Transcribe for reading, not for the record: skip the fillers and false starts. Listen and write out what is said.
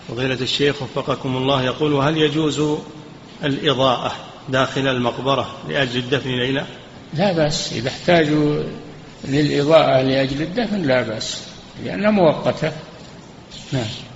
فضيلة الشيخ وفقكم الله يقول: وهل يجوز الإضاءة داخل المقبرة لأجل الدفن ليلة؟ لا بأس، إذا احتاجوا للإضاءة لأجل الدفن لا بأس، لأنها مؤقتة. نعم.